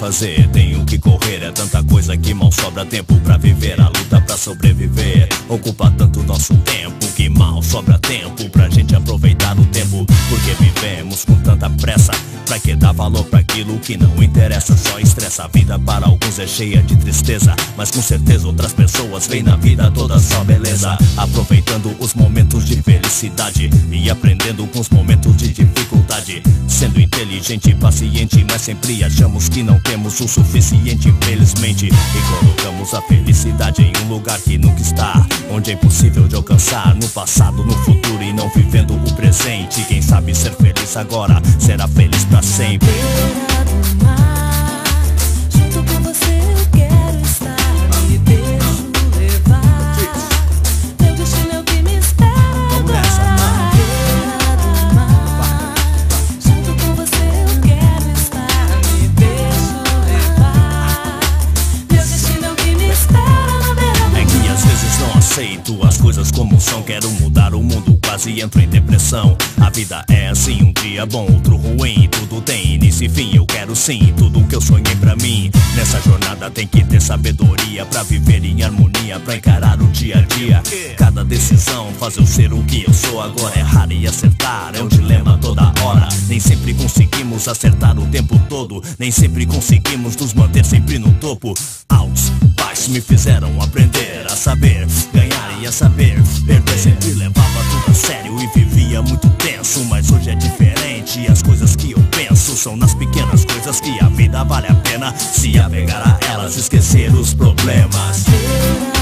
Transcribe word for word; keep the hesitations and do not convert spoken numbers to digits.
fazer, tenho que correr. É tanta coisa que mal sobra tempo pra viver. A luta pra sobreviver ocupa tanto nosso tempo que mal sobra tempo pra gente aproveitar o tempo. Porque vivemos com tanta pressa, pra que dar valor pra aquilo que não interessa? Só estressa. A vida para alguns é cheia de tristeza, mas com certeza outras pessoas veem na vida toda só beleza. Aproveitando os momentos de felicidade e aprendendo com os momentos de dificuldade. Sendo inteligente e paciente, mas sempre achamos que não temos o suficiente, infelizmente. E colocamos a felicidade em um lugar que nunca está, onde é impossível de alcançar. No passado, no futuro e não vivendo o presente. Quem sabe ser feliz agora será feliz pra sempre. Junto com você eu quero estar. Me deixo levar. Meu destino é o que me espera agora. Beira do mar. Junto com você eu quero estar. Me deixo levar. Meu destino é o que me espera na beira do mar. É que às vezes não aceito as coisas como são. Quero mudar o mundo, quase entro em depressão. A vida é assim, um dia bom, outro ruim. Tudo tem início e fim, eu quero sim tudo que eu sonhei pra mim. Nessa jornada tem que ter sabedoria pra viver em harmonia, pra encarar o dia a dia. Cada decisão faz eu ser o que eu sou agora. Errar e acertar é um dilema toda hora. Nem sempre conseguimos acertar o tempo todo, nem sempre conseguimos nos manter sempre no topo. Altos, baixos me fizeram aprender a saber ganhar e a saber perder. Sempre levava tudo a sério e vivia muito tenso, mas hoje é diferente. As coisas que eu penso são nas pequenas coisas que a vida vale a pena se apegar a elas, esquecer os problemas.